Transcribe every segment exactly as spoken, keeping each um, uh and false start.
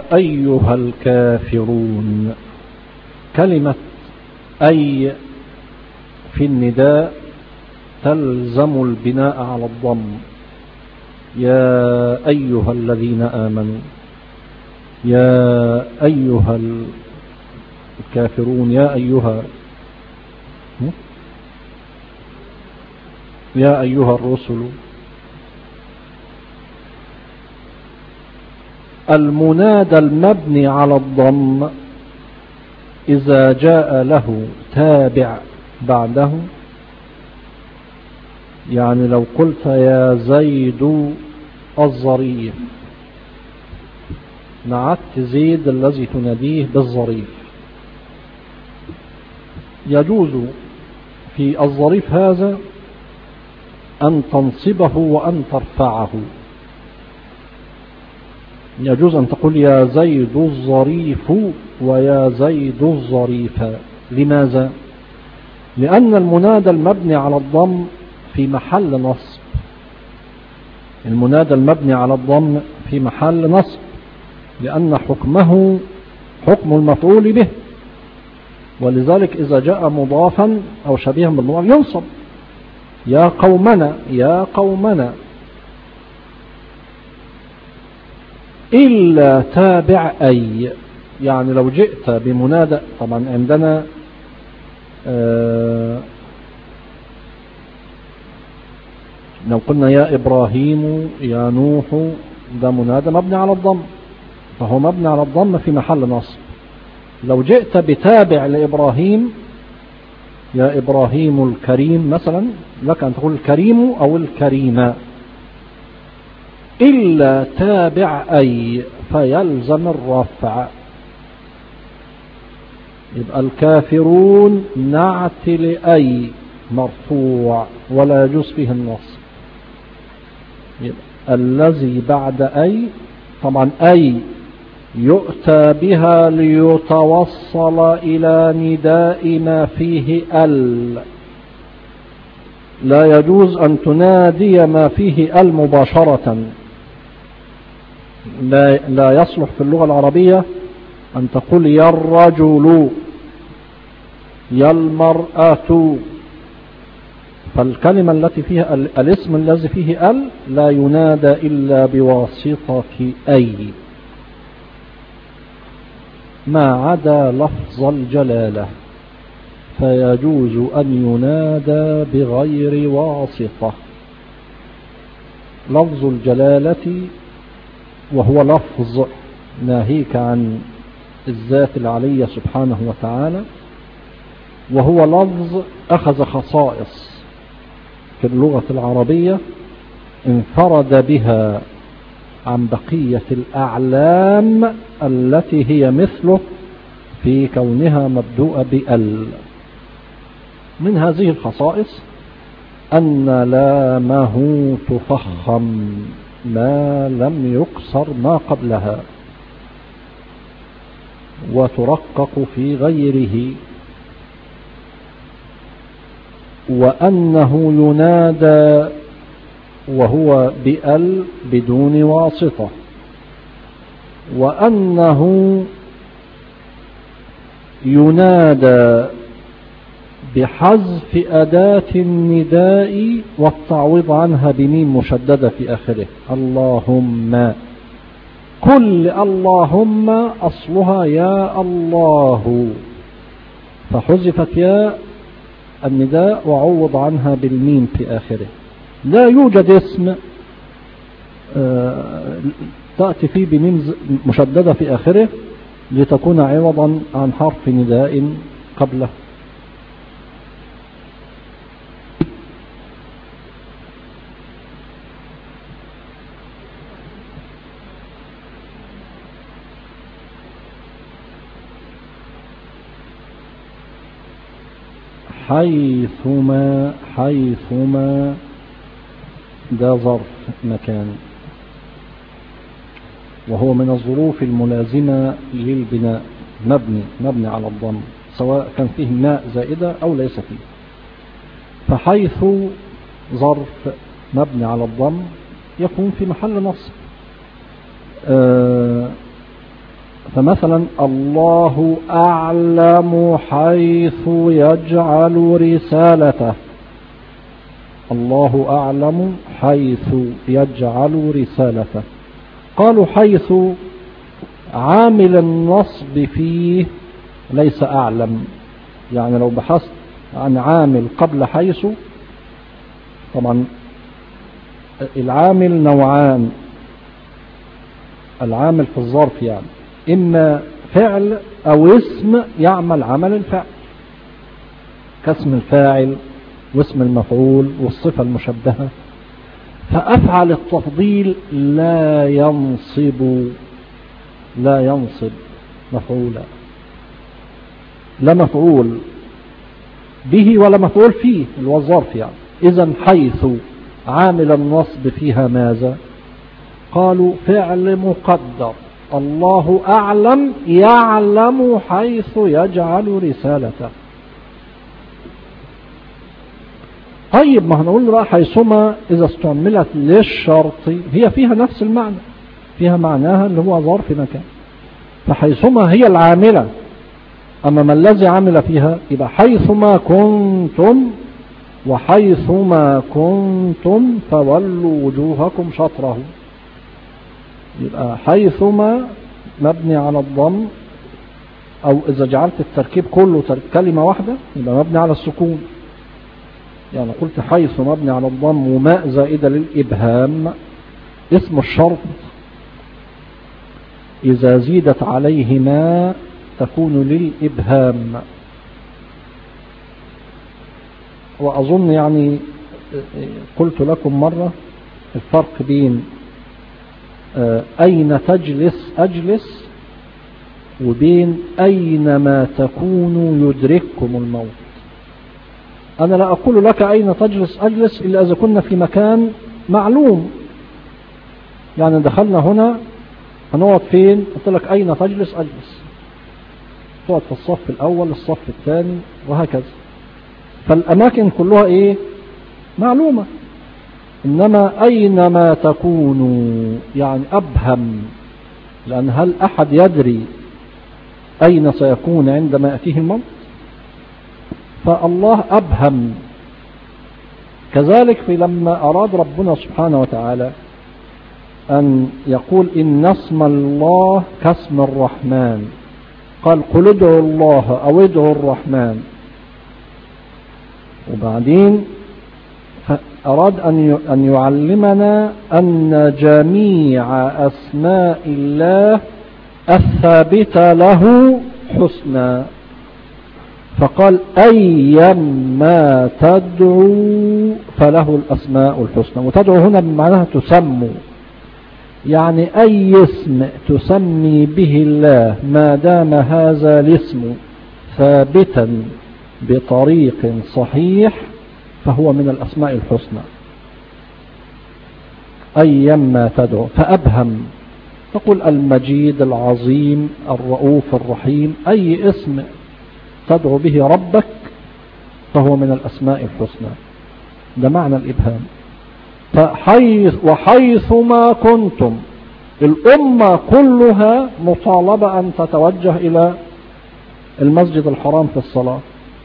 أيها الكافرون. كلمة أي في النداء تلزم البناء على الضم. يا أيها الذين آمنوا، يا أيها الكافرون، يا أيها يا أيها الرسل. المنادى المبني على الضم إذا جاء له تابع بعده، يعني لو قلت يا زيد الظريف، نعت زيد الذي تناديه بالظريف، يجوز في الظريف هذا أن تنصبه وأن ترفعه. يجوز أن تقول يا زيد الظريف ويا زيد الظريفة. لماذا؟ لأن المنادى المبني على الضم في محل نصب. المنادى المبني على الضم في محل نصب، لأن حكمه حكم المفعول به، ولذلك إذا جاء مضافا أو شبيها بالمضاف ينصب. يا قومنا، يا قومنا. إلا تابع أي، يعني لو جئت بمنادى، طبعا عندنا آه لو قلنا يا إبراهيم، يا نوح، ده منادى مبني على الضم، فهو مبني على الضم في محل نصب. لو جئت بتابع لإبراهيم، يا إبراهيم الكريم مثلا، لك أن تقول الكريم أو الكريمة. إلا تابع أي فيلزم الرفع. يبقى الكافرون نعت لأي مرفوع ولا يجوز فيه النصب. يبقى الذي بعد أي، طبعا أي يؤتى بها ليتوصل إلى نداء ما فيه ال. لا يجوز أن تنادي ما فيه ال مباشرة. لا, لا يصلح في اللغة العربية أن تقول يا الرجل، يا المرأة. فالكلمة التي فيها الاسم الذي فيه ال لا ينادى إلا بواسطة أي، ما عدا لفظ الجلالة فيجوز أن ينادى بغير واسطة. لفظ الجلالة وهو لفظ ناهيك عن الذات العلية سبحانه وتعالى، وهو لفظ أخذ خصائص في اللغة العربية انفرد بها عن بقية الأعلام التي هي مثله في كونها مبدوءة بأل. من هذه الخصائص أن لامه تفخم ما لم يكسر ما قبلها، وترقق في غيره، وأنه ينادى وهو بأل بدون واسطة، وأنه ينادى بحذف أداة النداء والتعويض عنها بميم مشددة في آخره. اللهم، كل اللهم أصلها يا الله، فحذفت يا النداء وعوض عنها بالميم في آخره. لا يوجد اسم تأتي فيه بميم مشددة في آخره لتكون عوضا عن حرف نداء قبله. حيثما، حيثما ده ظرف مكان، وهو من الظروف الملازمة للبناء، مبني مبني على الضم سواء كان فيه ماء زائدة أو ليس فيه. فحيث ظرف مبني على الضم يكون في محل نصب. آه فمثلا الله أعلم حيث يجعل رسالته، الله أعلم حيث يجعل رسالته. قالوا حيث عامل النصب فيه ليس أعلم، يعني لو بحثت عن عامل قبل حيث، طبعا العامل نوعان، العامل في الظرف يعني إما فعل أو اسم يعمل عمل الفعل، كاسم الفاعل واسم المفعول والصفة المشبهة. فأفعل التفضيل لا ينصب لا ينصب مفعولا، لا مفعول به ولا مفعول فيه اللي هو الظرف يعني. إذن حيث عامل النصب فيها ماذا؟ قالوا فعل مقدر، الله أعلم يعلم حيث يجعل رسالته. طيب ما هنقول بقى حيثما إذا استعملت للشرط هي فيها نفس المعنى، فيها معناها اللي هو ظرف مكان، فحيثما هي العاملة. أما ما الذي عمل فيها يبقى حيثما كنتم وحيثما كنتم فولوا وجوهكم شطره. يبقى حيثما مبني على الضم، أو إذا جعلت التركيب كله كلمة واحدة يبقى مبني على السكون. يعني قلت حيث مبني على الضم وماء زائدة للإبهام. اسم الشرط إذا زيدت عليه ما تكون للإبهام. وأظن يعني قلت لكم مرة الفرق بين أين تجلس أجلس وبين أينما تكونوا يدرككم الموت. أنا لا أقول لك أين تجلس أجلس إلا إذا كنا في مكان معلوم، يعني دخلنا هنا هنقعد فين؟ قلت لك أين تجلس أجلس، تقعد في الصف الأول الصف الثاني وهكذا. فالأماكن كلها إيه؟ معلومة. إنما أينما تكونوا يعني أبهم، لأن هل أحد يدري أين سيكون عندما يأتيه الموت؟ فالله أبهم. كذلك في لما أراد ربنا سبحانه وتعالى أن يقول إن اسم الله كاسم الرحمن، قال قل ادعوا الله أو ادعوا الرحمن. وبعدين أراد أن يعلمنا أن جميع أسماء الله الثابتة له حسنى، فقال أيما تدعو فله الأسماء الحسنى. وتدعو هنا بمعناها تسمو، يعني أي اسم تسمي به الله ما دام هذا الاسم ثابتا بطريق صحيح فهو من الأسماء الحسنى. أيما تدعو فأبهم، تقول المجيد العظيم الرؤوف الرحيم، أي اسم تدعو به ربك فهو من الأسماء الحسنى. ده معنى الإبهام. فحيث وحيثما كنتم، الأمة كلها مطالبة أن تتوجه إلى المسجد الحرام في الصلاة.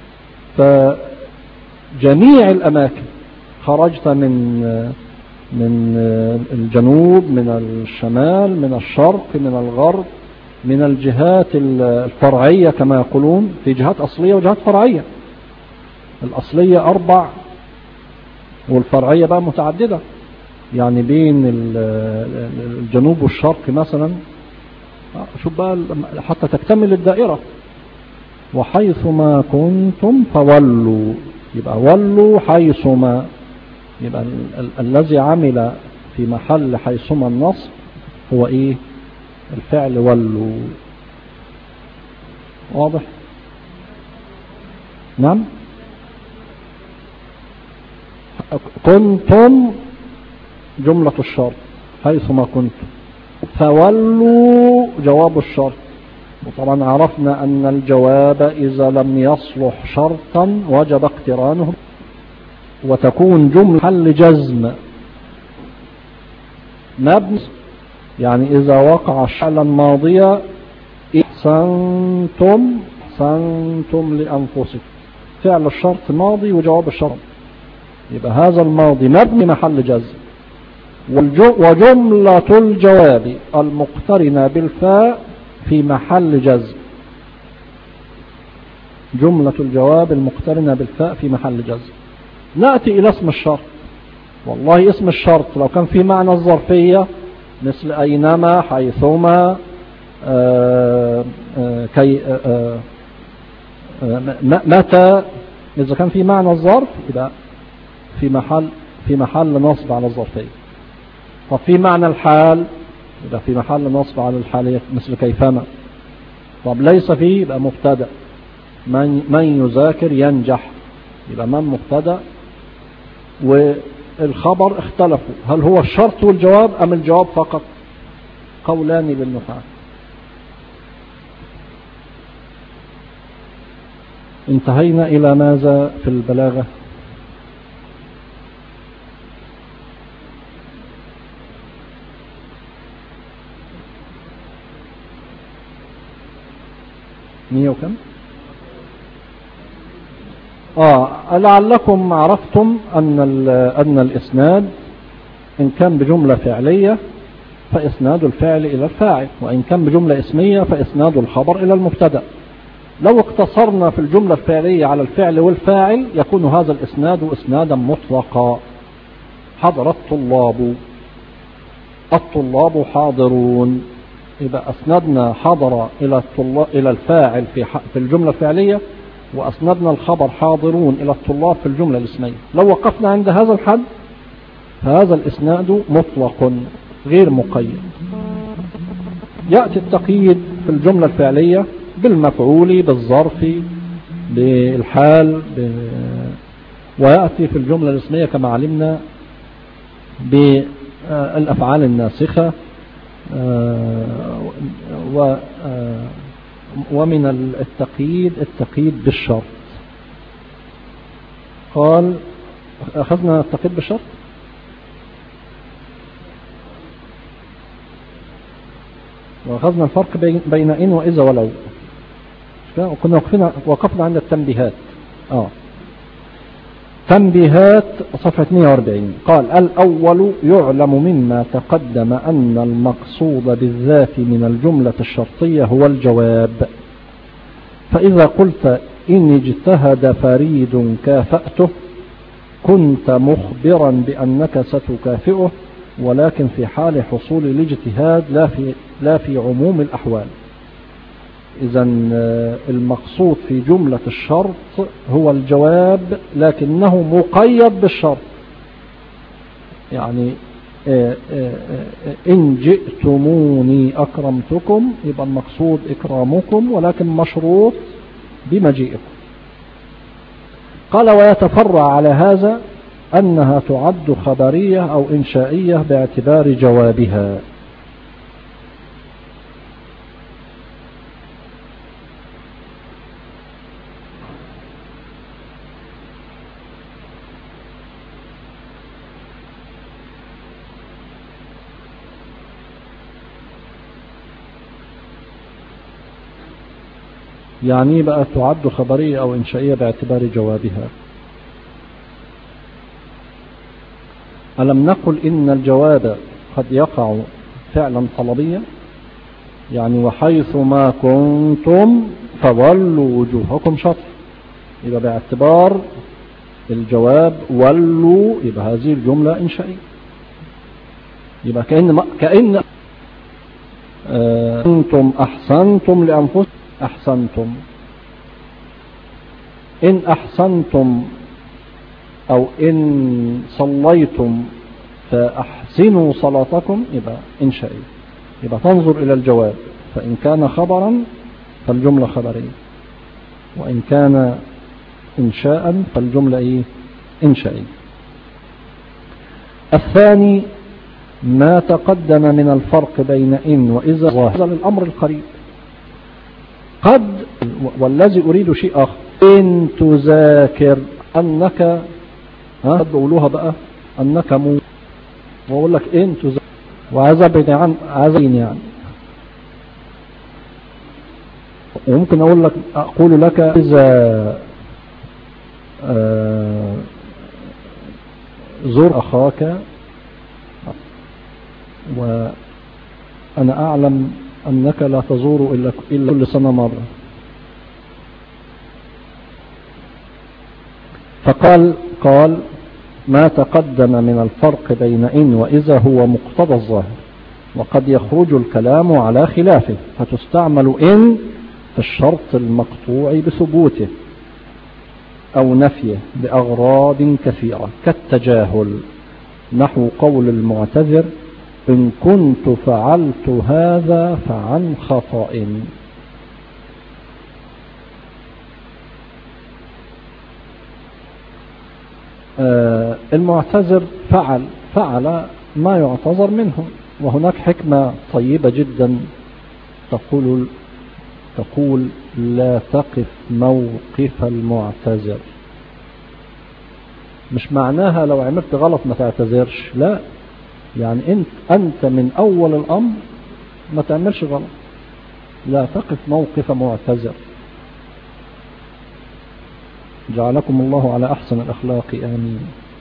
فجميع الأماكن، خرجت من من الجنوب من الشمال من الشرق من الغرب من الجهات الفرعية كما يقولون، في جهات أصلية وجهات فرعية. الأصلية أربع والفرعية بقى متعددة، يعني بين الجنوب والشرق مثلا، شوف بقى حتى تكتمل الدائرة. وحيثما كنتم فولوا، يبقى ولوا حيثما، يبقى ال ال الذي عمل في محل حيثما النصب هو ايه؟ الفعل ولوا. واضح؟ نعم. كنتم جملة الشرط حيثما كنتم، فولوا جواب الشرط. وطبعا عرفنا أن الجواب إذا لم يصلح شرطا وجب اقترانه، وتكون جملة حل جزم مبني، يعني إذا وقع فعلا ماضيا أحسنتم أحسنتم لأنفسكم. فعل الشرط ماضي وجواب الشرط، يبقى هذا الماضي مبني محل جزم. وجملة الجواب المقترنة بالفاء في محل جزم. جملة الجواب المقترنة بالفاء في محل جزم. نأتي إلى اسم الشرط. والله اسم الشرط لو كان في معنى الظرفية مثل أينما، حيثما، آآ آآ كي آآ متى، إذا كان في معنى الظرف يبقى في محل في محل نصب على الظرفية. طب في معنى الحال يبقى في محل نصب على الحالية مثل كيفما. طب ليس فيه يبقى مبتدأ. من من يذاكر ينجح، يبقى من مبتدأ. والخبر اختلفوا، هل هو الشرط والجواب أم الجواب فقط؟ قولان للنحاة. انتهينا إلى ماذا في البلاغة؟ مية وكم؟ آه لعلكم عرفتم أن أن الإسناد إن كان بجملة فعلية فإسناد الفعل إلى الفاعل، وإن كان بجملة اسمية فإسناد الخبر إلى المبتدأ. لو اقتصرنا في الجملة الفعلية على الفعل والفاعل يكون هذا الإسناد إسنادا مطلقا. حضر الطلاب، الطلاب حاضرون، يبقى أسندنا حضر إلى الطلاب إلى الفاعل في في الجملة الفعلية، وأسندنا الخبر حاضرون إلى الطلاب في الجملة الاسمية. لو وقفنا عند هذا الحد فهذا الإسناد مطلق غير مقيد. يأتي التقييد في الجملة الفعلية بالمفعول، بالظرف، بالحال، ب... ويأتي في الجملة الاسمية كما علمنا بالأفعال الناسخة، و ومن التقييد التقييد بالشرط. قال أخذنا التقييد بالشرط. وأخذنا الفرق بين إن وإذا ولو، وكنا وقفنا وقفنا عند التنبيهات. آه. تنبيهات صفحة مئة وأربعين. قال الأول يعلم مما تقدم أن المقصود بالذات من الجملة الشرطية هو الجواب. فإذا قلت إن اجتهد فريد كافأته كنت مخبرا بأنك ستكافئه، ولكن في حال حصول الاجتهاد لا في لا في عموم الأحوال. إذن المقصود في جملة الشرط هو الجواب، لكنه مقيد بالشرط. يعني إن جئتموني أكرمتكم، يبقى المقصود إكرامكم، ولكن مشروط بمجيئكم. قال ويتفرع على هذا أنها تعد خبرية أو إنشائية باعتبار جوابها. يعني بقى تعد خبرية أو إنشائية باعتبار جوابها. ألم نقل إن الجواب قد يقع فعلا طلبيا، يعني وحيث ما كنتم فولوا وجوهكم شطر، يبقى باعتبار الجواب ولوا، يبقى هذه الجملة إنشائية. يبقى كأن ما كأن أنتم أحسنتم لأنفسكم أحسنتم. إن أحسنتم أو إن صليتم فأحسنوا صلاتكم، يبقى إنشائي. يبقى تنظر إلى الجواب، فإن كان خبرا فالجملة خبرية، وإن كان إنشاء فالجملة إيه؟ إنشائية. الثاني ما تقدم من الفرق بين إن وإذا ظاهر الأمر القريب. قد والذي أريد شيء آخر، إن تذاكر أنك، ها بقولوها بقى أنك مو، وأقول لك إن تذاكر وعذبني عن عذين، يعني وممكن أقول لك أقول لك إذا آه زور أخاك وأنا أعلم أنك لا تزور إلا كل سنة مرة. فقال قال ما تقدم من الفرق بين إن وإذا هو مقتضى الظاهر، وقد يخرج الكلام على خلافه، فتستعمل إن في الشرط المقطوع بثبوته أو نفيه بأغراض كثيرة كالتجاهل، نحو قول المعتذر إن كنت فعلت هذا فعن خطأ. آه المعتذر فعل فعل ما يعتذر منه، وهناك حكمة طيبة جدا تقول تقول لا تقف موقف المعتذر. مش معناها لو عملت غلط ما تعتذرش، لا، يعني انت انت من اول الامر ما تعملش غلط. لا تقف موقف معتذر. جعلكم الله على احسن الاخلاق، امين.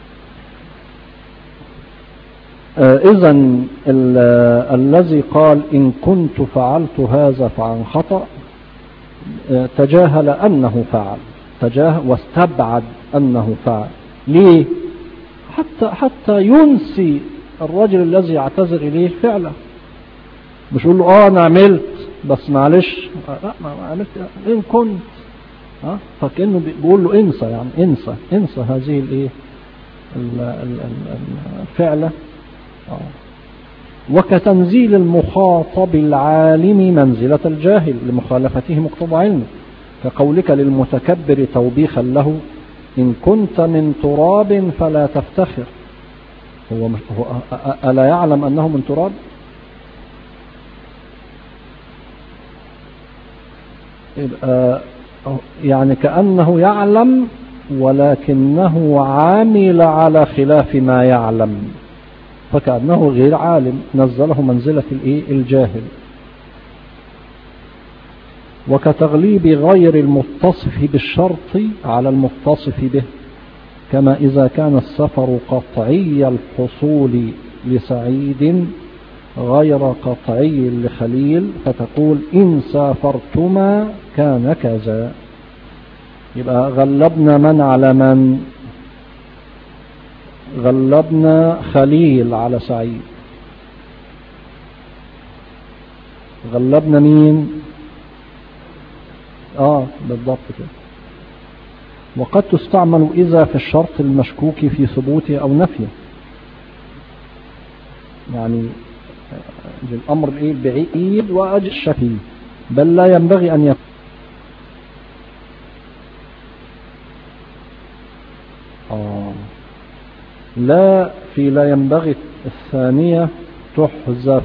آه اذن الذي قال ان كنت فعلت هذا فعن خطأ آه تجاهل انه فعل، تجاهل واستبعد انه فعل. ليه؟ حتى حتى ينسي الرجل الذي يعتذر إليه فعلا. مش يقول له اه انا عملت بس معلش، لا ما عملت ان كنت، ها فكأنه بيقول له انسى، يعني انسى انسى هذه الايه الفعلة. وكتنزيل المخاطب العالم منزلة الجاهل لمخالفته مقتضى علمه، كقولك للمتكبر توبيخا له إن كنت من تراب فلا تفتخر. هو, هو ألا يعلم أنه من تراب؟ يعني كأنه يعلم ولكنه عامل على خلاف ما يعلم، فكأنه غير عالم، نزله منزلة الجاهل. وكتغليب غير المتصف بالشرط على المتصف به، كما إذا كان السفر قطعي الحصول لسعيد غير قطعي لخليل، فتقول إن سافرتما كان كذا. يبقى غلبنا من على من؟ غلبنا خليل على سعيد. غلبنا مين؟ آه بالضبط كده. وقد تستعمل إذا في الشرط المشكوك في ثبوته أو نفيه، يعني الأمر بعيد وأجل الشفي، بل لا ينبغي أن يكون آه لا في لا ينبغي الثانية تحذف.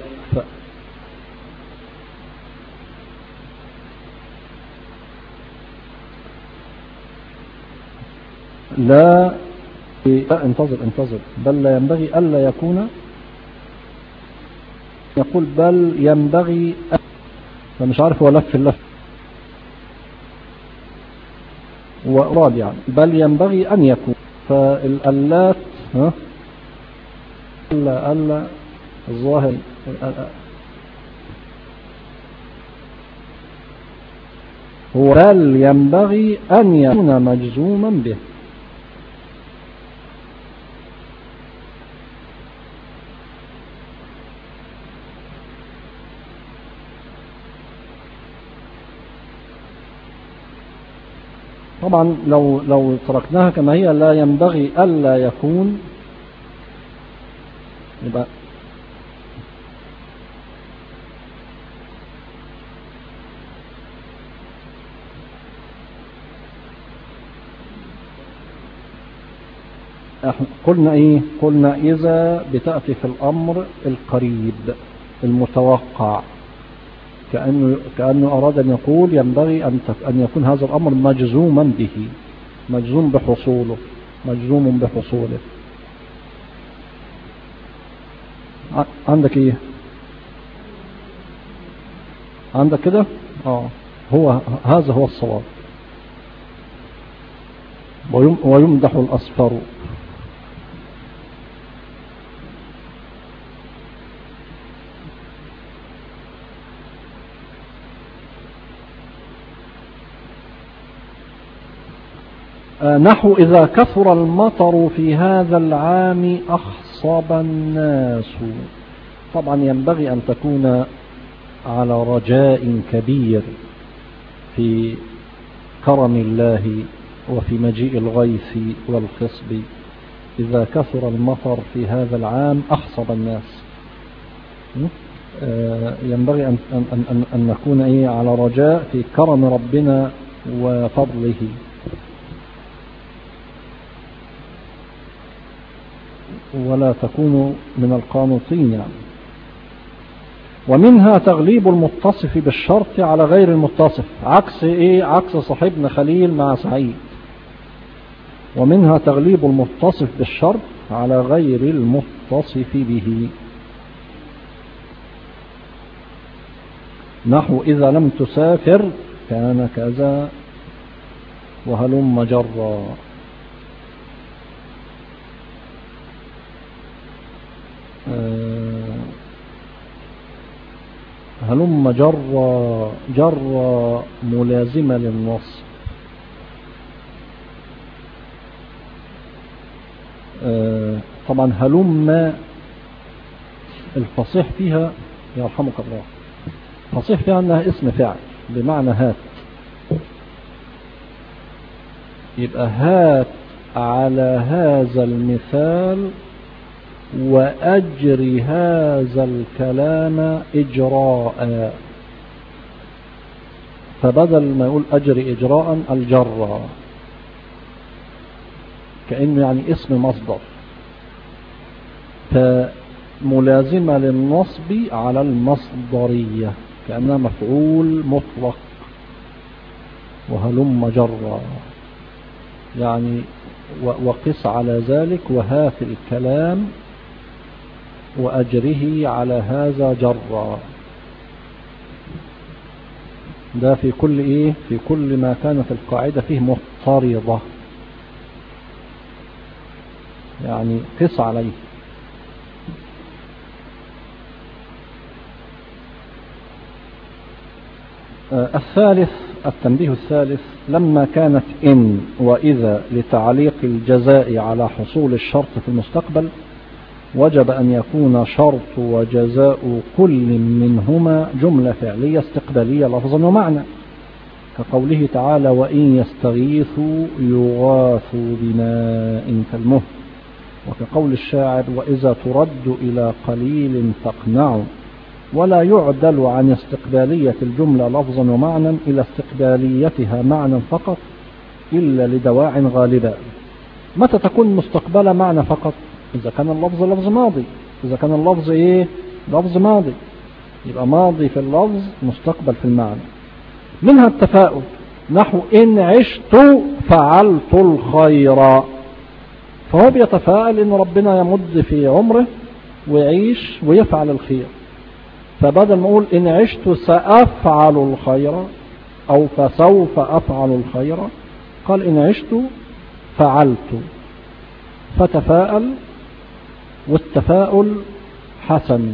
لا انتظر انتظر بل لا ينبغي ألا يكون، يقول بل ينبغي، فمش عارف هو لف اللف وأراد يعني بل ينبغي أن يكون. فالألات ها ألا ألا الظاهر هو بل ينبغي أن يكون مجزوما به. طبعا لو لو تركناها كما هي لا ينبغي ألا يكون، يبقى قلنا ايه؟ قلنا إذا بتأتي في الأمر القريب المتوقع، كأنه, كأنه أراد أن يقول ينبغي أن أن يكون هذا الأمر مجزوما به، مجزوم بحصوله، مجزوم بحصوله. عندك إيه؟ عندك كده؟ آه هو هذا هو الصواب. ويمدح الأصفر. نحو إذا كثر المطر في هذا العام أخصب الناس. طبعا ينبغي أن تكون على رجاء كبير في كرم الله وفي مجيء الغيث والخصب. إذا كثر المطر في هذا العام أخصب الناس. ينبغي أن, أن, أن, أن نكون إيه على رجاء في كرم ربنا وفضله. ولا تكونوا من القانطين يعني. ومنها تغليب المتصف بالشرط على غير المتصف، عكس ايه؟ عكس صاحبنا خليل مع سعيد. ومنها تغليب المتصف بالشرط على غير المتصف به، نحو إذا لم تسافر كان كذا وهلم جرا. هلم جرا جرا ملازمة للنص. طبعا هلم الفصيح فيها يرحمك الله، الفصيح فيها أنها اسم فعل بمعنى هات، يبقى هات على هذا المثال وأجري هذا الكلام إجراء. فبدل ما يقول أجري إجراء الجرى، كأنه يعني اسم مصدر، فملازمة للنصب على المصدرية كأنها مفعول مطلق. وهلم جرى يعني وقس على ذلك وهات الكلام وأجره على هذا جرا. ده في كل إيه؟ في كل ما كانت القاعدة فيه مضطردة، يعني قس عليه. آه الثالث التنبيه الثالث: لما كانت إن وإذا لتعليق الجزاء على حصول الشرط في المستقبل، وجب أن يكون شرط وجزاء كل منهما جملة فعلية استقبالية لفظا ومعنى، كقوله تعالى: وإن يستغيثوا يغاثوا بماء كالمهل، وكقول الشاعر: وإذا ترد إلى قليل تقنعوا. ولا يعدل عن استقبالية الجملة لفظا ومعنى إلى استقباليتها معنى فقط إلا لدواع غالبة. متى تكون مستقبلة معنى فقط؟ إذا كان اللفظ لفظ ماضي. إذا كان اللفظ إيه؟ لفظ ماضي، يبقى ماضي في اللفظ مستقبل في المعنى. منها التفاؤل، نحو إن عشت فعلت الخير، فهو بيتفاءل إن ربنا يمد في عمره ويعيش ويفعل الخير. فبدل ما أقول إن عشت سأفعل الخير أو فسوف أفعل الخير، قال إن عشت فعلت، فتفاءل. والتفاؤل حسن،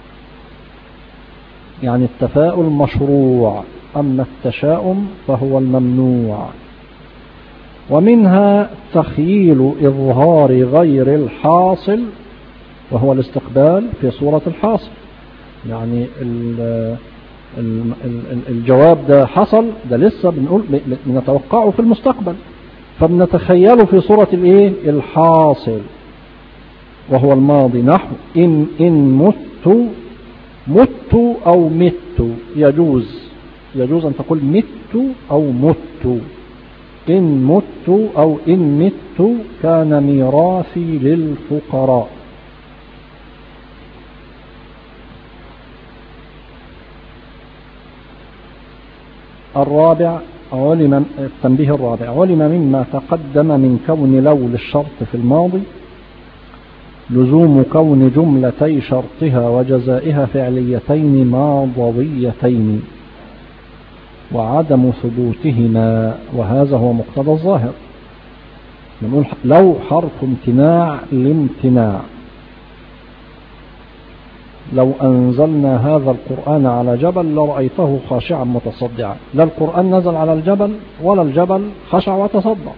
يعني التفاؤل مشروع، أما التشاؤم فهو الممنوع. ومنها تخييل إظهار غير الحاصل وهو الاستقبال في صورة الحاصل، يعني الجواب ده حصل، ده لسه بنقول بنتوقعه في المستقبل، فبنتخيله في صورة الايه؟ الحاصل وهو الماضي، نحو إن, إن مت مت أو مت، يجوز يجوز أن تقول مت أو مت. إن مت أو إن مت كان ميراثي للفقراء. الرابع علم التنبيه الرابع علم مما تقدم من كون لو للشرط في الماضي لزوم كون جملتي شرطها وجزائها فعليتين ماضويتين. وعدم ثبوتهما، وهذا هو مقتضى الظاهر. نقول لو حرف امتناع لامتناع، لو أنزلنا هذا القرآن على جبل لرأيته خاشعا متصدعا. لا القرآن نزل على الجبل ولا الجبل خشع وتصدع.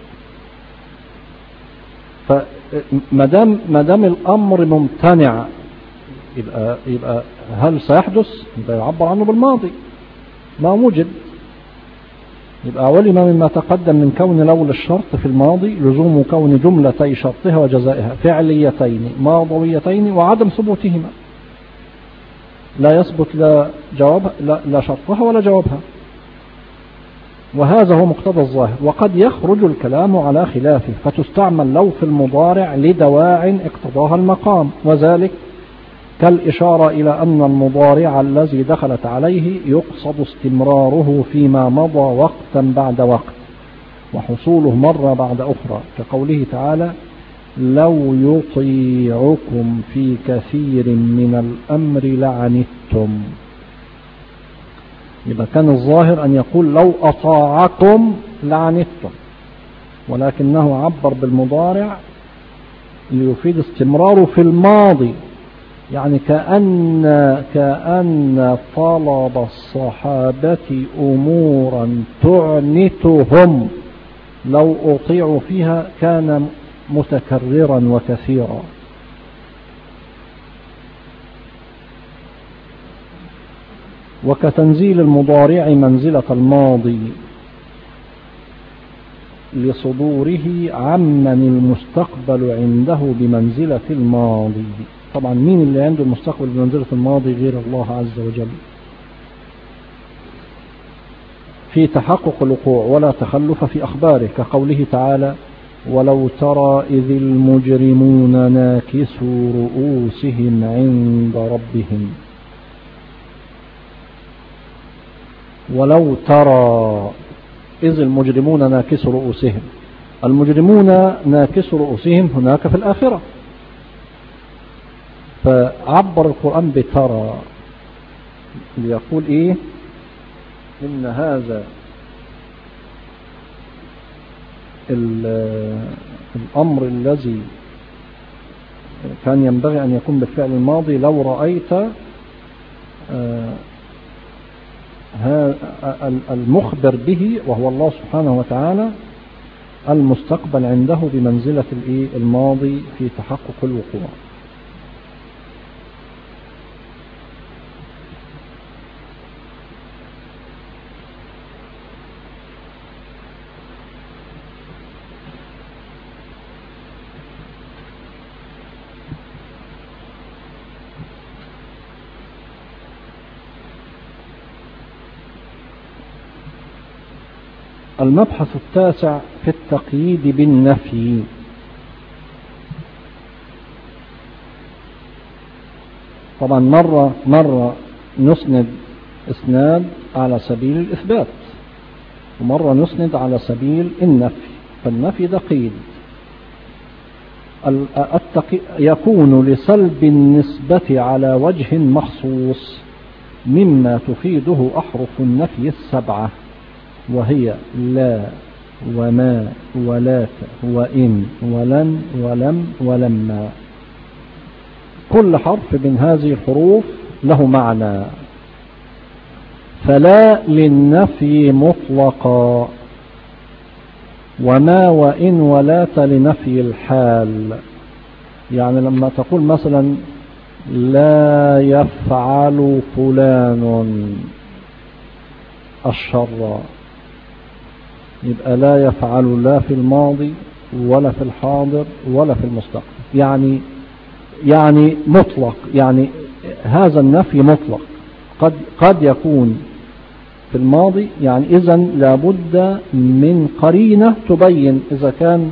فمدام مدام الأمر ممتنع، يبقى, يبقى هل سيحدث؟ يبقى يعبر عنه بالماضي ما وجد. يبقى علم مما تقدم من كون لول الشرط في الماضي لزوم كون جملتي شرطها وجزائها فعليتين ماضويتين وعدم ثبوتهما، لا يثبت لا جواب لا, لا شرطها ولا جوابها، وهذا هو مقتضى الظاهر. وقد يخرج الكلام على خلافه، فتستعمل لو في المضارع لدواع اقتضاها المقام، وذلك كالإشارة إلى أن المضارع الذي دخلت عليه يقصد استمراره فيما مضى وقتا بعد وقت وحصوله مرة بعد أخرى، كقوله تعالى لو يطيعكم في كثير من الأمر لعنتم. يبقى كان الظاهر أن يقول لو أطاعكم لعنتم، ولكنه عبر بالمضارع ليفيد استمراره في الماضي، يعني كأن كأن طلب الصحابة أمورا تعنتهم لو أطيعوا فيها كان متكررا وكثيرا. وكتنزيل المضارع منزلة الماضي لصدوره عمن المستقبل عنده بمنزلة الماضي. طبعا مين اللي عنده المستقبل بمنزلة الماضي غير الله عز وجل؟ في تحقق الوقوع ولا تخلف في أخباره، كقوله تعالى ولو ترى إذ المجرمون ناكسوا رؤوسهم عند ربهم. ولو ترى إذ المجرمون ناكسوا رؤوسهم، المجرمون ناكسوا رؤوسهم هناك في الآخرة، فعبر القرآن بترى ليقول إيه؟ إن هذا الأمر الذي كان ينبغي أن يكون بالفعل الماضي لو رأيت المخبر به وهو الله سبحانه وتعالى المستقبل عنده بمنزلة الماضي في تحقق الوقوع. المبحث التاسع في التقييد بالنفي. طبعا مرة مرة نسند اسناد على سبيل الإثبات، ومرة نسند على سبيل النفي. فالنفي ده قيد يكون لسلب النسبة على وجه مخصوص مما تفيده أحرف النفي السبعة، وهي لا وما ولاك وإن ولن ولم ولما. كل حرف من هذه الحروف له معنى، فلا للنفي مطلقا، وما وإن ولات لنفي الحال. يعني لما تقول مثلا لا يفعل فلان الشر، يبقى لا يفعل لا في الماضي ولا في الحاضر ولا في المستقبل، يعني يعني مطلق، يعني هذا النفي مطلق. قد قد يكون في الماضي، يعني إذا لابد من قرينة تبين إذا كان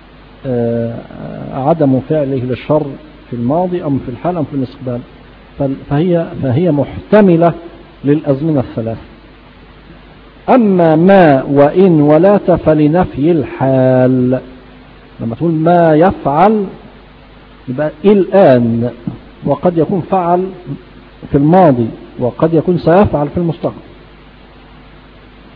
عدم فعله للشر في الماضي أم في الحال أم في الاستقبال، فهي فهي محتملة للأزمنة الثلاث. أما ما وإن ولات فلنفي الحال. لما تقول ما يفعل يبقى الآن، وقد يكون فعل في الماضي وقد يكون سيفعل في المستقبل.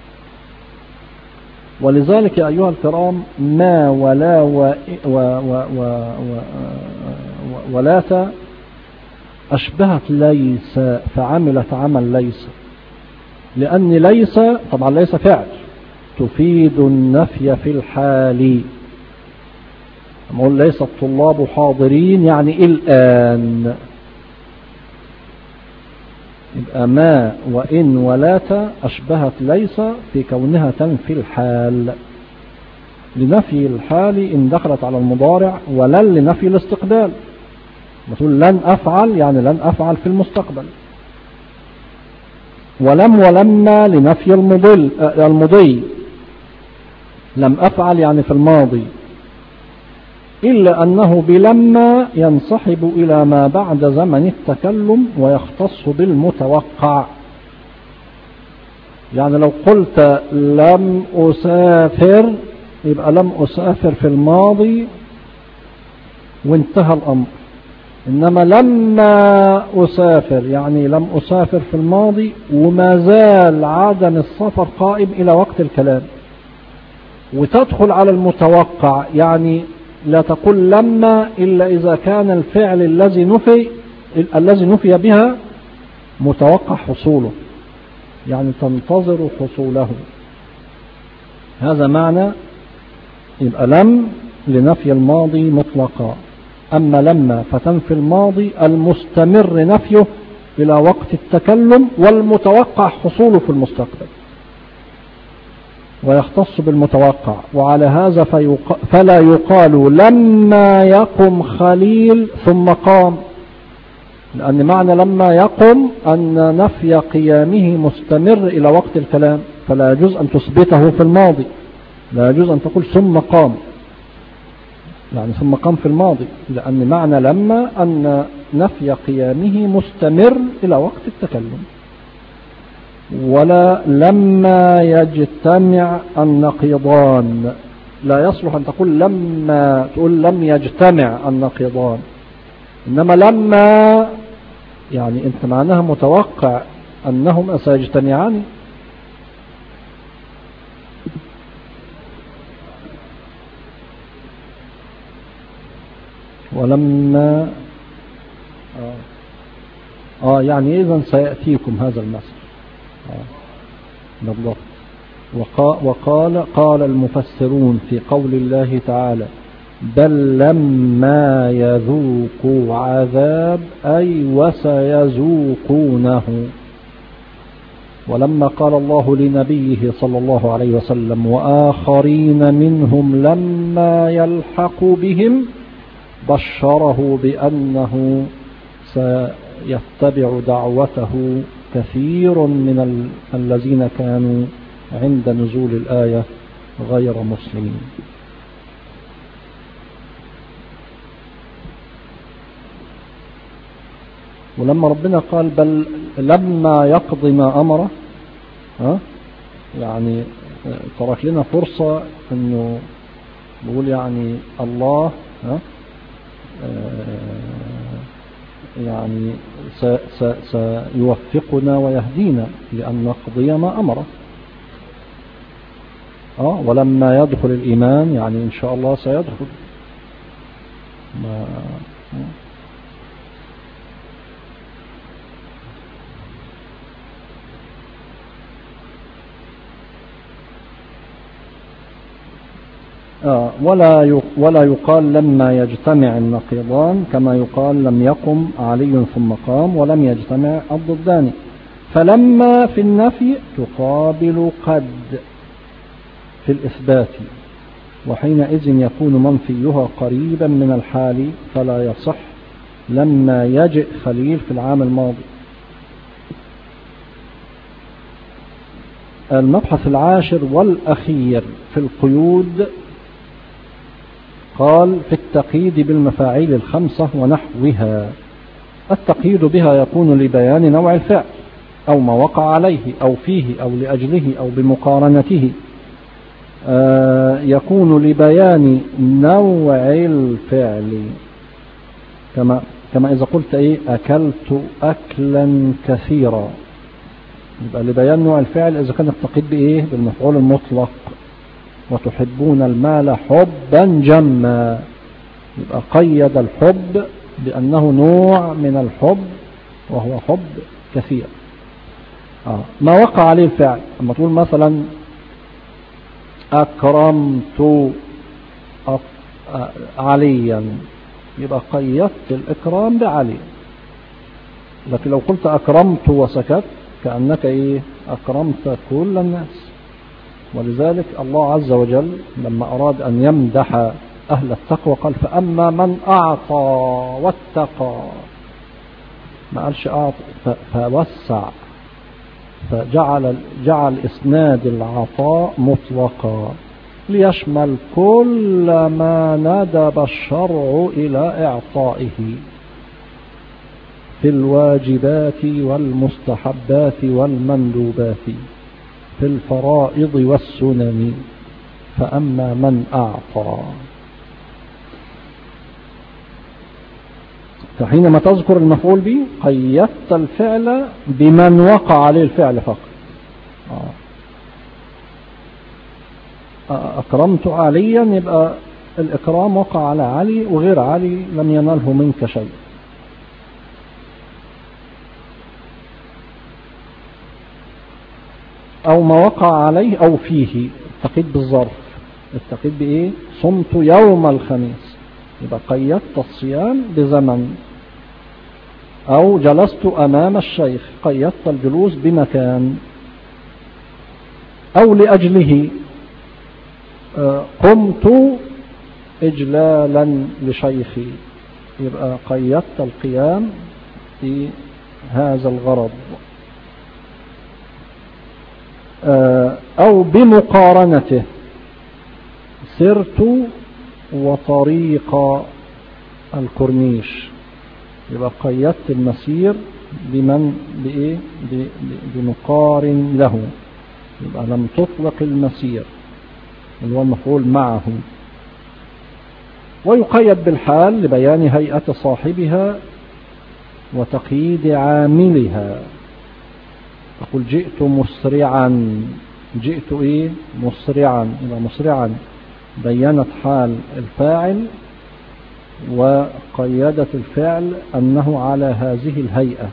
ولذلك يا أيها الكرام ما ولا و و و و و ولات أشبهت ليس فعملت عمل ليس، لأن ليس طبعا ليس فعل تفيد النفي في الحال. نقول ليس الطلاب حاضرين يعني الآن، يبقى ما وإن ولات أشبهت ليس في كونها تنفي الحال، لنفي الحال إن دخلت على المضارع، ولن لنفي الاستقبال. نقول لن أفعل يعني لن أفعل في المستقبل. ولم ولما لنفي المضل المضي، لم أفعل يعني في الماضي، إلا أنه بلما ينسحب إلى ما بعد زمن التكلم ويختص بالمتوقع. يعني لو قلت لم أسافر يبقى لم أسافر في الماضي وانتهى الأمر، إنما لما أسافر يعني لم أسافر في الماضي وما زال عدم السفر قائم إلى وقت الكلام، وتدخل على المتوقع. يعني لا تقول لما إلا إذا كان الفعل الذي نفي الذي نفي بها متوقع حصوله، يعني تنتظر حصوله. هذا معنى يبقى لم لنفي الماضي مطلقا، أما لما فتنفي الماضي المستمر نفيه إلى وقت التكلم والمتوقع حصوله في المستقبل، ويختص بالمتوقع. وعلى هذا فيق... فلا يقال لما يقم خليل ثم قام، لأن معنى لما يقم أن نفي قيامه مستمر إلى وقت الكلام، فلا يجوز أن تثبته في الماضي، لا يجوز أن تقول ثم قام يعني ثم قام في الماضي، لأن معنى لما أن نفي قيامه مستمر إلى وقت التكلم. ولا لما يجتمع النقيضان، لا يصلح أن تقول لما تقول لم يجتمع النقيضان، إنما لما يعني أنت معناها متوقع أنهم سيجتمعان. ولما آه, آه يعني إذن سيأتيكم هذا المثل آه بالضبط. وقال, وقال قال المفسرون في قول الله تعالى بل لما يذوقوا عذاب أي وسيذوقونه. ولما قال الله لنبيه صلى الله عليه وسلم وآخرين منهم لما يلحقوا بهم بشره بأنه سيتبع دعوته كثير من الذين كانوا عند نزول الآية غير مسلمين. ولما ربنا قال بل لما يقضي ما أمره ها يعني ترك لنا فرصة انه نقول يعني الله ها يعني سيوفقنا ويهدينا لأن نقضي ما أمره. آه ولما يدخل الإيمان يعني إن شاء الله سيدخل ما آه ولا ولا يقال لما يجتمع النقيضان كما يقال لم يقم علي ثم قام ولم يجتمع الضدان. فلما في النفي تقابل قد في الإثبات، وحينئذ يكون منفيها قريبا من الحال فلا يصح لما يجئ خليل في العام الماضي. المبحث العاشر والأخير في القيود قال في التقييد بالمفاعيل الخمسة ونحوها. التقييد بها يكون لبيان نوع الفعل أو ما وقع عليه أو فيه أو لأجله أو بمقارنته. آه يكون لبيان نوع الفعل كما كما إذا قلت إيه أكلت أكلا كثيرا، يبقى لبيان نوع الفعل إذا كان التقييد بإيه بالمفعول المطلق. وتحبون المال حبا جما. يبقى قيد الحب بأنه نوع من الحب وهو حب كثير. آه. ما وقع عليه الفعل، لما تقول مثلا أكرمت عليا يبقى قيدت الإكرام بعلي. لكن لو قلت أكرمت وسكت كأنك إيه أكرمت كل الناس. ولذلك الله عز وجل لما أراد أن يمدح أهل التقوى قال فأما من أعطى واتقى، ما قالش أعطى فوسع، فجعل جعل إسناد العطاء مطلقا ليشمل كل ما ندب الشرع إلى إعطائه في الواجبات والمستحبات والمندوبات في الفرائض والسنن. فأما من أعطى، فحينما تذكر المفعول به قيدت الفعل بمن وقع عليه الفعل فقط. أكرمت عليا يبقى الإكرام وقع على علي، وغير علي لم يناله منك شيء. أو ما وقع عليه أو فيه، التقيد بالظرف. التقيد بإيه؟ صمت يوم الخميس، يبقى قيدت الصيام بزمن. أو جلست أمام الشيخ، قيدت الجلوس بمكان. أو لأجله، قمت إجلالا لشيخي، يبقى قيدت القيام في هذا الغرض. أو بمقارنته، سرت وطريق الكورنيش، يبقى قيدت المسير بمن بإيه بمقارن له، يبقى لم تطلق المسير اللي هو المفعول معه. ويقيد بالحال لبيان هيئة صاحبها وتقييد عاملها. تقول جئت مسرعا، جئت ايه مسرعا، يبقى مسرعا بينت حال الفاعل وقيدت الفعل أنه على هذه الهيئة.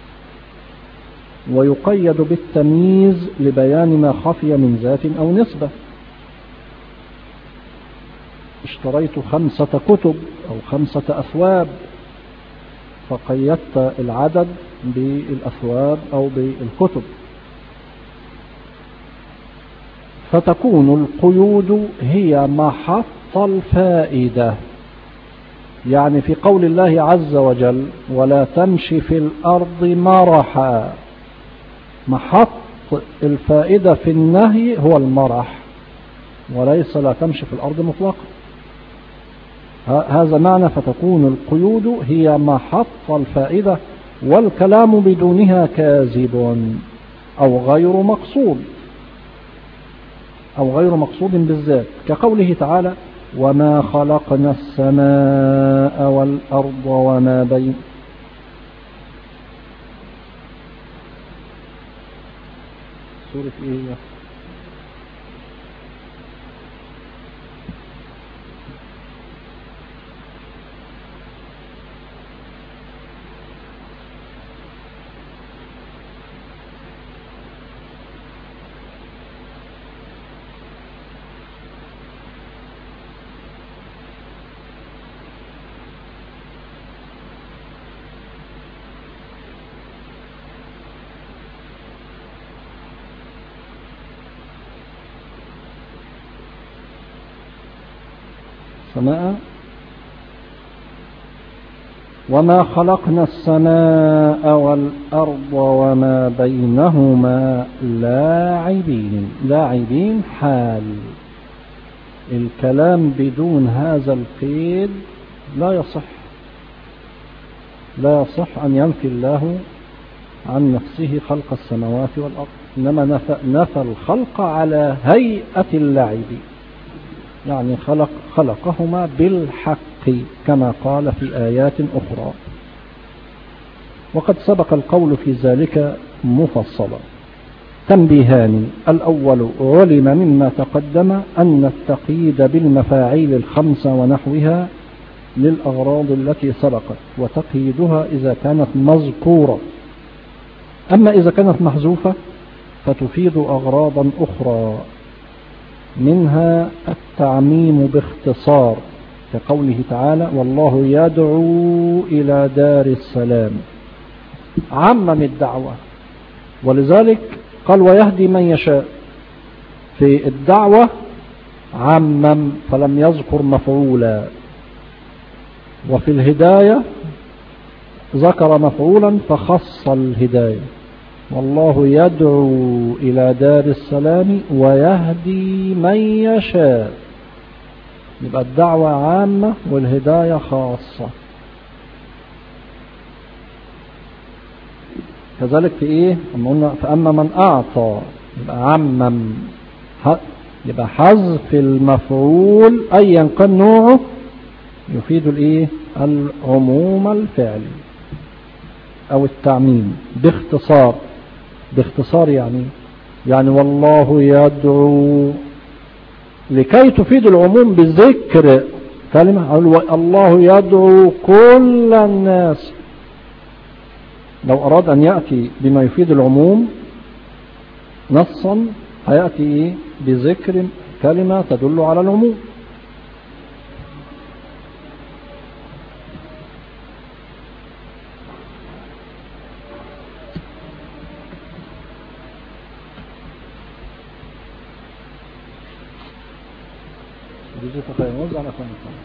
ويقيد بالتمييز لبيان ما خفي من ذات أو نسبة. اشتريت خمسة كتب أو خمسة أثواب، فقيدت العدد بالأثواب أو بالكتب. فتكون القيود هي محط الفائدة. يعني في قول الله عز وجل ولا تمشي في الأرض مرحا، محط الفائدة في النهي هو المرح، وليس لا تمشي في الأرض مطلقا. هذا معنى فتكون القيود هي محط الفائدة، والكلام بدونها كاذب أو غير مقصود أو غير مقصود بالذات، كقوله تعالى وما خلقنا السماء والأرض وما بين سورة إيه؟ السماء وما خلقنا السماء والأرض وما بينهما لاعبين. لاعبين حال. الكلام بدون هذا القيد لا يصح، لا يصح أن ينفي الله عن نفسه خلق السماوات والأرض، إنما نفى, نفى الخلق على هيئة اللعب، يعني خلق خلقهما بالحق كما قال في آيات أخرى، وقد سبق القول في ذلك مفصلا. تنبيهان: الأول: علم مما تقدم أن التقييد بالمفاعيل الخمسة ونحوها للأغراض التي سبقت، وتقييدها إذا كانت مذكورة، أما إذا كانت محذوفة فتفيد أغراضا أخرى، منها التعميم باختصار كقوله تعالى: والله يدعو إلى دار السلام، عمم الدعوة، ولذلك قال ويهدي من يشاء. في الدعوة عمم فلم يذكر مفعولا، وفي الهداية ذكر مفعولا فخص الهداية: والله يدعو إلى دار السلام ويهدي من يشاء. يبقى الدعوة عامة والهداية خاصة. كذلك في ايه؟ فأما من أعطى يبقى عمم، يبقى حذف المفعول أيا كان نوعه يفيد الايه؟ العموم الفعلي أو التعميم باختصار. باختصار يعني يعني والله يدعو، لكي تفيد العموم بذكر كلمة: الله يدعو كل الناس. لو أراد أن يأتي بما يفيد العموم نصا هيأتي بذكر كلمة تدل على العموم. على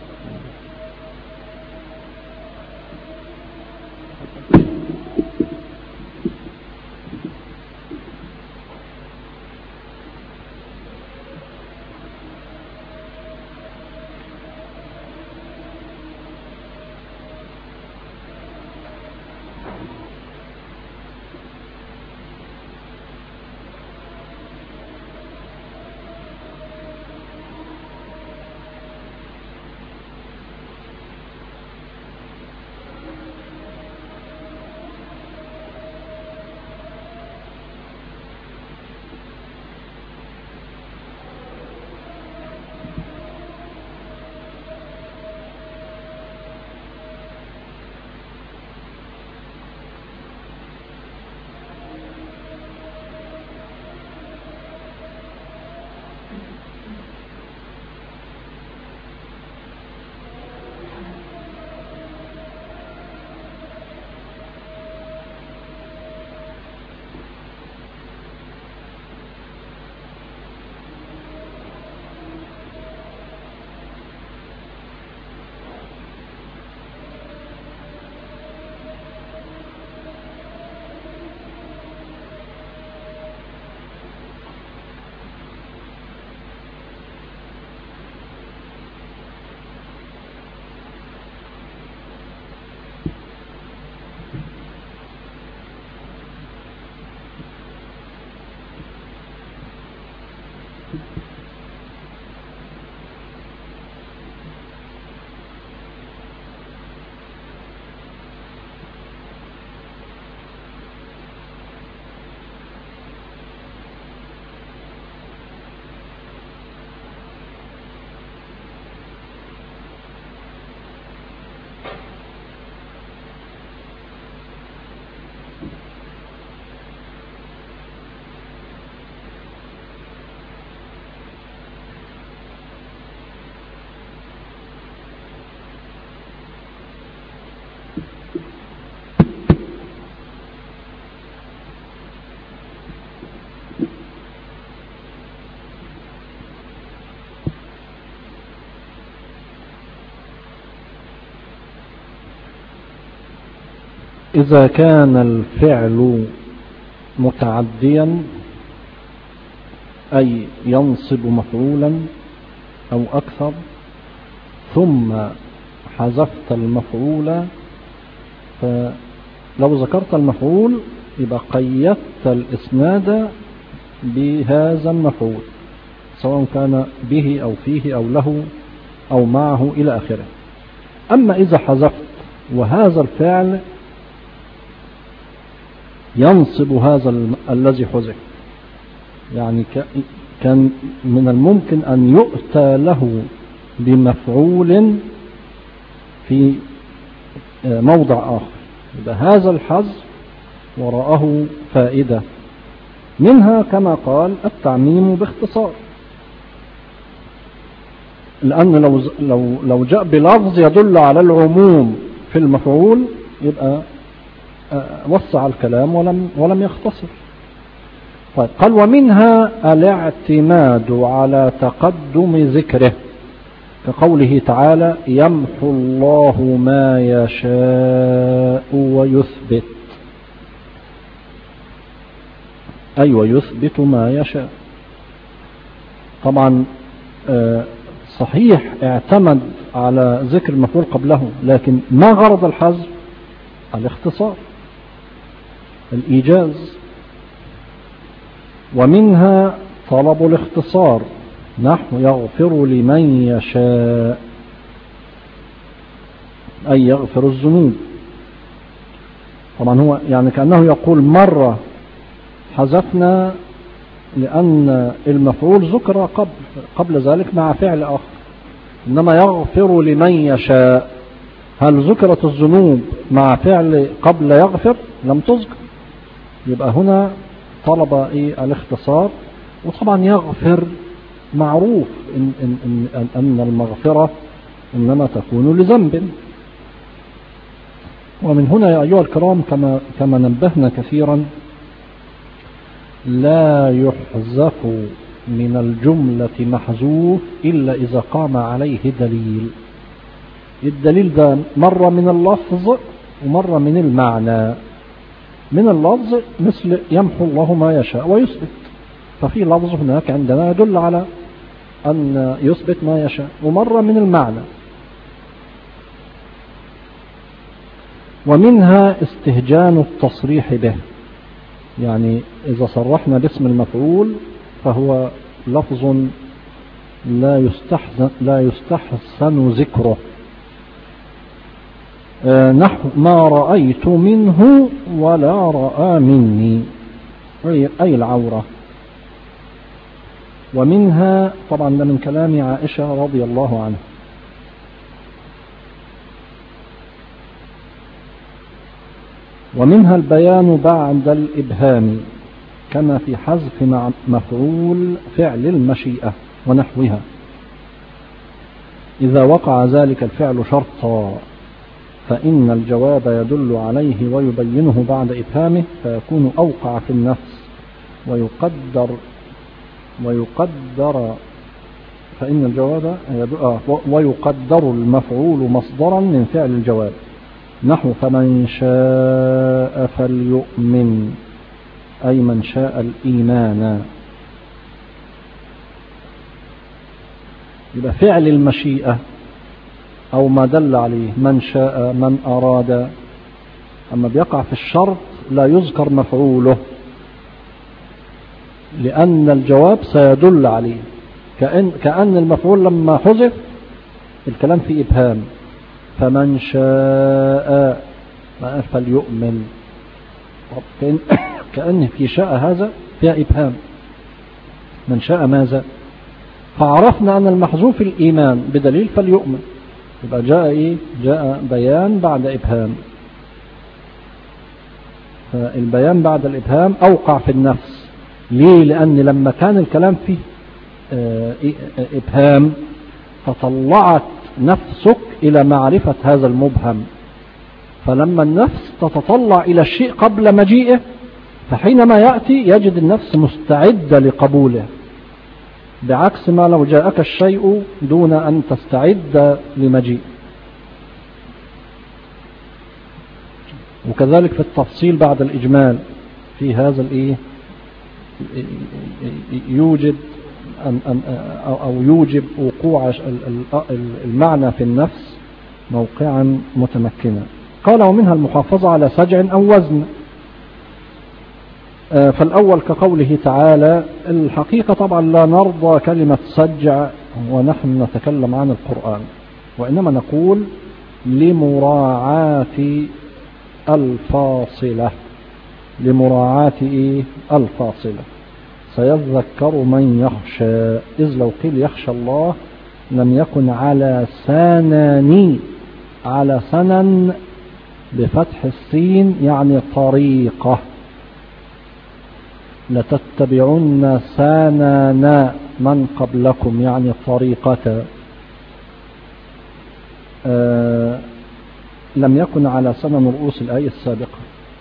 إذا كان الفعل متعديا أي ينصب مفعولا أو أكثر ثم حذفت المفعول، فلو ذكرت المفعول يبقى قيدت الإسناد بهذا المفعول سواء كان به أو فيه أو له أو معه إلى آخره. أما إذا حذفت وهذا الفعل ينصب هذا الذي حذف يعني كان من الممكن أن يؤتى له بمفعول في موضع آخر، يبقى هذا الحذف وراءه فائدة، منها كما قال التعميم باختصار، لأن لو لو لو جاء بلفظ يدل على العموم في المفعول يبقى وسع الكلام ولم ولم يختصر. طيب قال ومنها الاعتماد على تقدم ذكره، كقوله تعالى يمحو الله ما يشاء ويثبت، أي ويثبت ما يشاء. طبعا صحيح اعتمد على ذكر المفعول قبله، لكن ما غرض الحذف؟ الاختصار، الإيجاز. ومنها طلب الاختصار، نحو يغفر لمن يشاء، أي يغفر الذنوب. طبعا هو يعني كأنه يقول مرة حذفنا لأن المفعول ذكر قبل قبل ذلك مع فعل آخر، إنما يغفر لمن يشاء، هل ذكرت الذنوب مع فعل قبل يغفر؟ لم تذكر، يبقى هنا طلب إيه الاختصار. وطبعا يغفر معروف إن, إن, إن, أن المغفرة إنما تكون لذنب. ومن هنا يا أيها الكرام كما, كما نبهنا كثيرا، لا يحذف من الجملة محذوف إلا إذا قام عليه دليل. الدليل ده مرة من اللفظ ومرة من المعنى. من اللفظ مثل يمحو الله ما يشاء ويثبت، ففي لفظ هناك عندنا يدل على أن يثبت ما يشاء، ومرة من المعنى. ومنها استهجان التصريح به، يعني إذا صرحنا باسم المفعول فهو لفظ لا يستحسن, لا يستحسن ذكره، نحو ما رأيت منه ولا رأى مني، أي العورة. ومنها طبعا ده من كلام عائشة رضي الله عنها، ومنها البيان بعد الإبهام، كما في حذف مع مفعول فعل المشيئة ونحوها، إذا وقع ذلك الفعل شرطا فإن الجواب يدل عليه ويبينه بعد إبهامه، فيكون أوقع في النفس، ويقدر ويقدر فإن الجواب ويقدر المفعول مصدرا من فعل الجواب، نحو فمن شاء فليؤمن، أي من شاء الإيمان. يبقى فعل المشيئة أو ما دل عليه من شاء من أراد، أما بيقع في الشرط لا يذكر مفعوله، لأن الجواب سيدل عليه، كأن, كأن المفعول لما حذف الكلام في إبهام، فمن شاء فليؤمن، كأن, كأن في شاء هذا فيها إبهام، من شاء ماذا؟ فعرفنا أن المحذوف الإيمان بدليل فليؤمن، يبقى جاء إيه؟ جاء بيان بعد إبهام، فالبيان بعد الإبهام أوقع في النفس. ليه؟ لأن لما كان الكلام فيه إبهام تطلعت نفسك إلى معرفة هذا المبهم، فلما النفس تتطلع إلى الشيء قبل مجيئه فحينما يأتي يجد النفس مستعدة لقبوله، بعكس ما لو جاءك الشيء دون أن تستعد لمجيء. وكذلك في التفصيل بعد الإجمال في هذا الإيه يوجد أو يوجب وقوع المعنى في النفس موقعا متمكنا. قال ومنها المحافظة على سجع أو وزن، فالأول كقوله تعالى، الحقيقة طبعا لا نرضى كلمة سجع ونحن نتكلم عن القرآن، وإنما نقول لمراعاة الفاصلة، لمراعاة إيه؟ الفاصلة. سيذكر من يخشى. إذ لو قيل يخشى الله لم يكن على سنن، على سنن بفتح السين يعني طريقة، لتتبعن سنن من قبلكم يعني طريقة. آه لم يكن على سنن رؤوس الآية السابقة.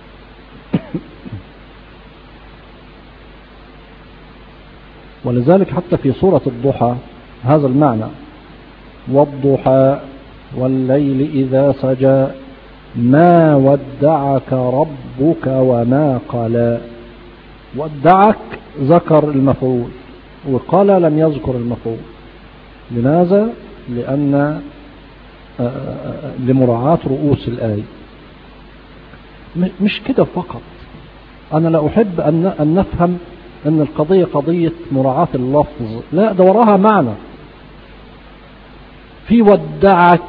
ولذلك حتى في سورة الضحى هذا المعنى: والضحى والليل إذا سجى ما ودعك ربك وما قلى. ودعك ذكر المفعول، وقال لم يذكر المفعول. لماذا؟ لأن لمراعاة رؤوس الآية. مش كده فقط، أنا لا أحب أن نفهم أن القضية قضية مراعاة اللفظ، لا، ده وراها معنى. في ودعك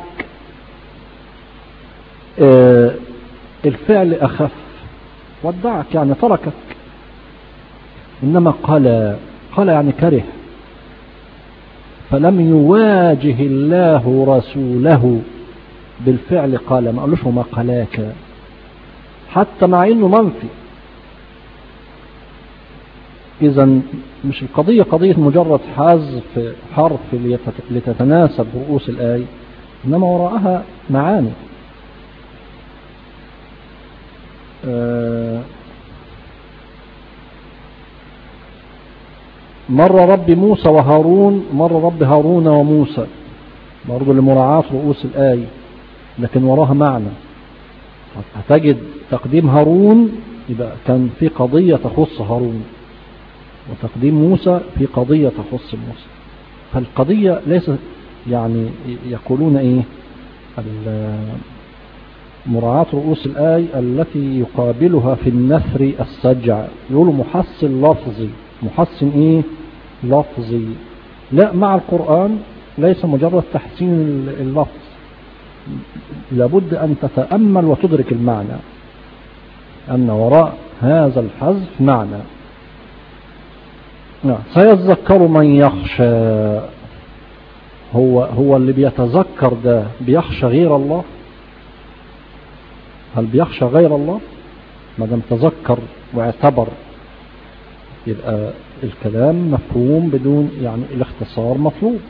آه الفعل أخف، ودعك يعني تركك. إنما قال قال يعني كره، فلم يواجه الله رسوله بالفعل قال، ما قالوش ما قلاك، حتى مع إنه منفي. إذن مش القضية قضية مجرد حذف حرف لتتناسب رؤوس الآية، إنما وراءها معاني. مر رب موسى وهارون، مر رب هارون وموسى، برضو لمراعاة رؤوس الآية، لكن وراها معنى. هتجد تقديم هارون يبقى كان في قضية تخص هارون، وتقديم موسى في قضية تخص موسى. فالقضية ليس يعني يقولون ايه مراعاة رؤوس الآية التي يقابلها في النثر السجع، يقولوا محسن لفظي، محسن ايه لفظي. لا، مع القرآن ليس مجرد تحسين اللفظ، لابد أن تتأمل وتدرك المعنى، أن وراء هذا الحذف معنى. سيذكر من يخشى، هو هو اللي بيتذكر ده بيخشى غير الله؟ هل بيخشى غير الله؟ ما دام تذكر واعتبر يبقى الكلام مفهوم بدون يعني الاختصار مطلوب.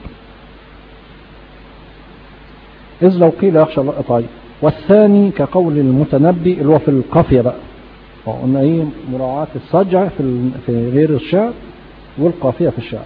إذ لو قيل يخشى الله. طيب، والثاني كقول المتنبي اللي هو في القافية بقى، قلنا ايه مراعاة السجع في في غير الشعر والقافية في الشعر.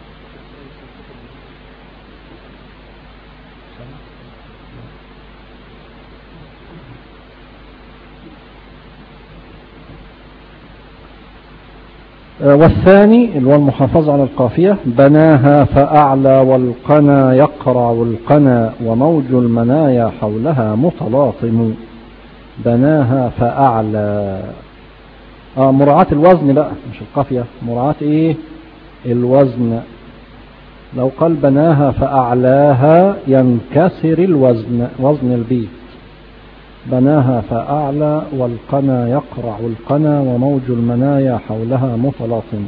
والثاني اللي هو المحافظة على القافية: بناها فأعلى والقنا يقرع القنا وموج المنايا حولها متلاطم. بناها فأعلى، آه مراعاة الوزن بقى مش القافية، مراعاة ايه الوزن. لو قال بناها فأعلاها ينكسر الوزن، وزن البيت. بناها فأعلى والقنا يقرع القنا وموج المنايا حولها متلاطم.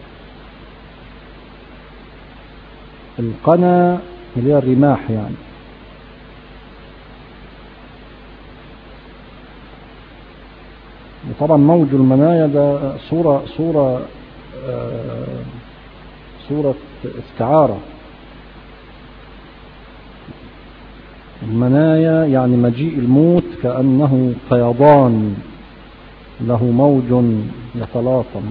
القنا اللي هي الرماح يعني. وطبعا موج المنايا ده صورة صورة آه صورة استعارة. المنايا يعني مجيء الموت كأنه فيضان له موج يتلاطم.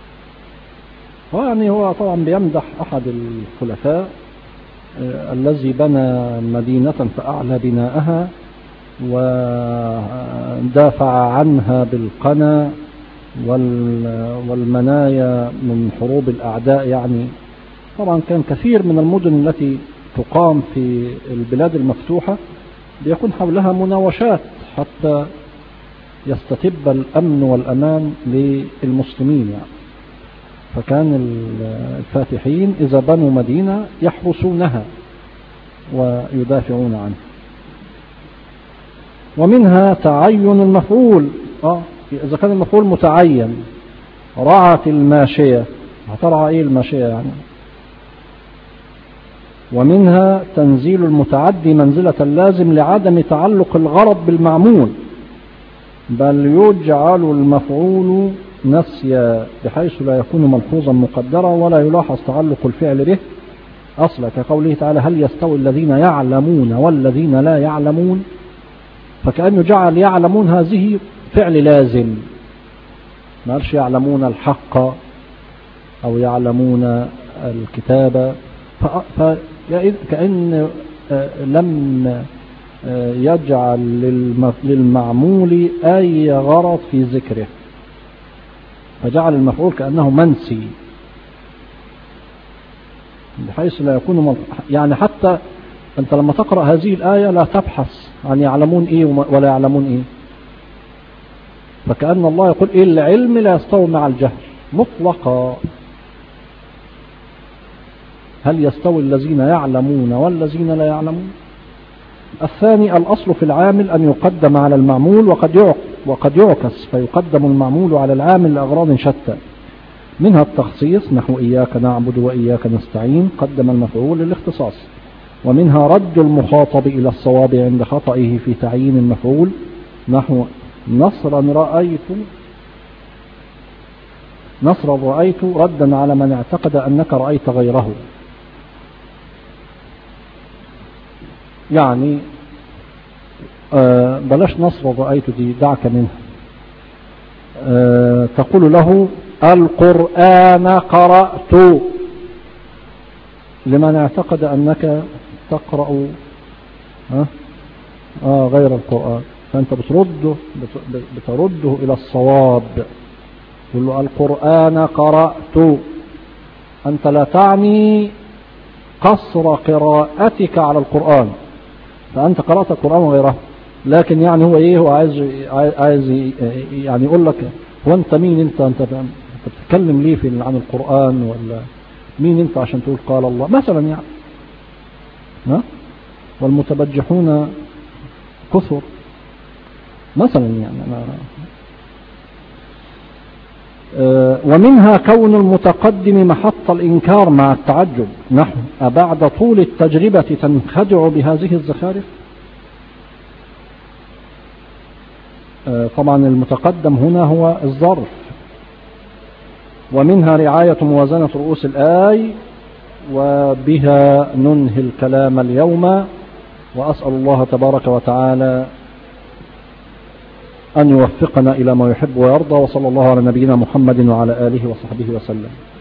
يعني هو طبعا بيمدح أحد الخلفاء آه الذي بنى مدينة فأعلى بناءها ودافع عنها بالقنا والمنايا من حروب الأعداء. يعني طبعا كان كثير من المدن التي تقام في البلاد المفتوحة بيكون حولها مناوشات حتى يستتب الأمن والأمان للمسلمين يعني. فكان الفاتحين إذا بنوا مدينة يحرسونها ويدافعون عنها. ومنها تعين المفعول، آه إذا كان المفعول متعين: رعت الماشية هترعى ايه المشيئة يعني. ومنها تنزيل المتعدي منزلة اللازم لعدم تعلق الغرض بالمعمول، بل يجعل المفعول نسيا بحيث لا يكون ملحوظا مقدرا ولا يلاحظ تعلق الفعل به أصلا، كقوله تعالى هل يستوي الذين يعلمون والذين لا يعلمون، فكأنه جعل يعلمون هذه فعل لازم، ما قالش يعلمون الحق أو يعلمون الكتاب، فكأن لم يجعل للمعمول أي غرض في ذكره، فجعل المفعول كأنه منسي بحيث لا يكون مل... يعني حتى أنت لما تقرأ هذه الآية لا تبحث عن يعلمون إيه ولا يعلمون إيه، فكأن الله يقول إيه العلم لا يستوي مع الجهل مطلقا. هل يستوي الذين يعلمون والذين لا يعلمون؟ الثاني الأصل في العامل أن يقدم على المعمول، وقد يعق وقد يعكس فيقدم المعمول على العامل لأغراض شتى، منها التخصيص نحو إياك نعبد وإياك نستعين قدم المفعول للاختصاص، ومنها رد المخاطب إلى الصواب عند خطئه في تعيين المفعول نحو نصرا رأيت نصرا رأيت ردا على من اعتقد أنك رأيت غيره. يعني آه بلاش نصر رأيت دي دعك منها، آه تقول له القرآن قرأت لمن اعتقد أنك تقرأ ها آه غير القرآن، فأنت بترده بترده إلى الصواب، تقول له القرآن قرأت، أنت لا تعني قصر قراءتك على القرآن، فأنت قرأت القرآن وغيره، لكن يعني هو إيه، هو عايز عايز يعني يقول لك هو أنت مين، أنت أنت بتتكلم ليه في عن القرآن، ولا مين أنت عشان تقول قال الله مثلا يعني، ها والمتبجحون كثر مثلا يعني أنا. أه ومنها كون المتقدم محط الإنكار مع التعجب نحو أبعد طول التجربة تنخدع بهذه الزخارف. أه طبعا المتقدم هنا هو الظرف. ومنها رعاية موازنة رؤوس الآي، وبها ننهي الكلام اليوم، وأسأل الله تبارك وتعالى أن يوفقنا إلى ما يحب ويرضى، وصلى الله على نبينا محمد وعلى آله وصحبه وسلم.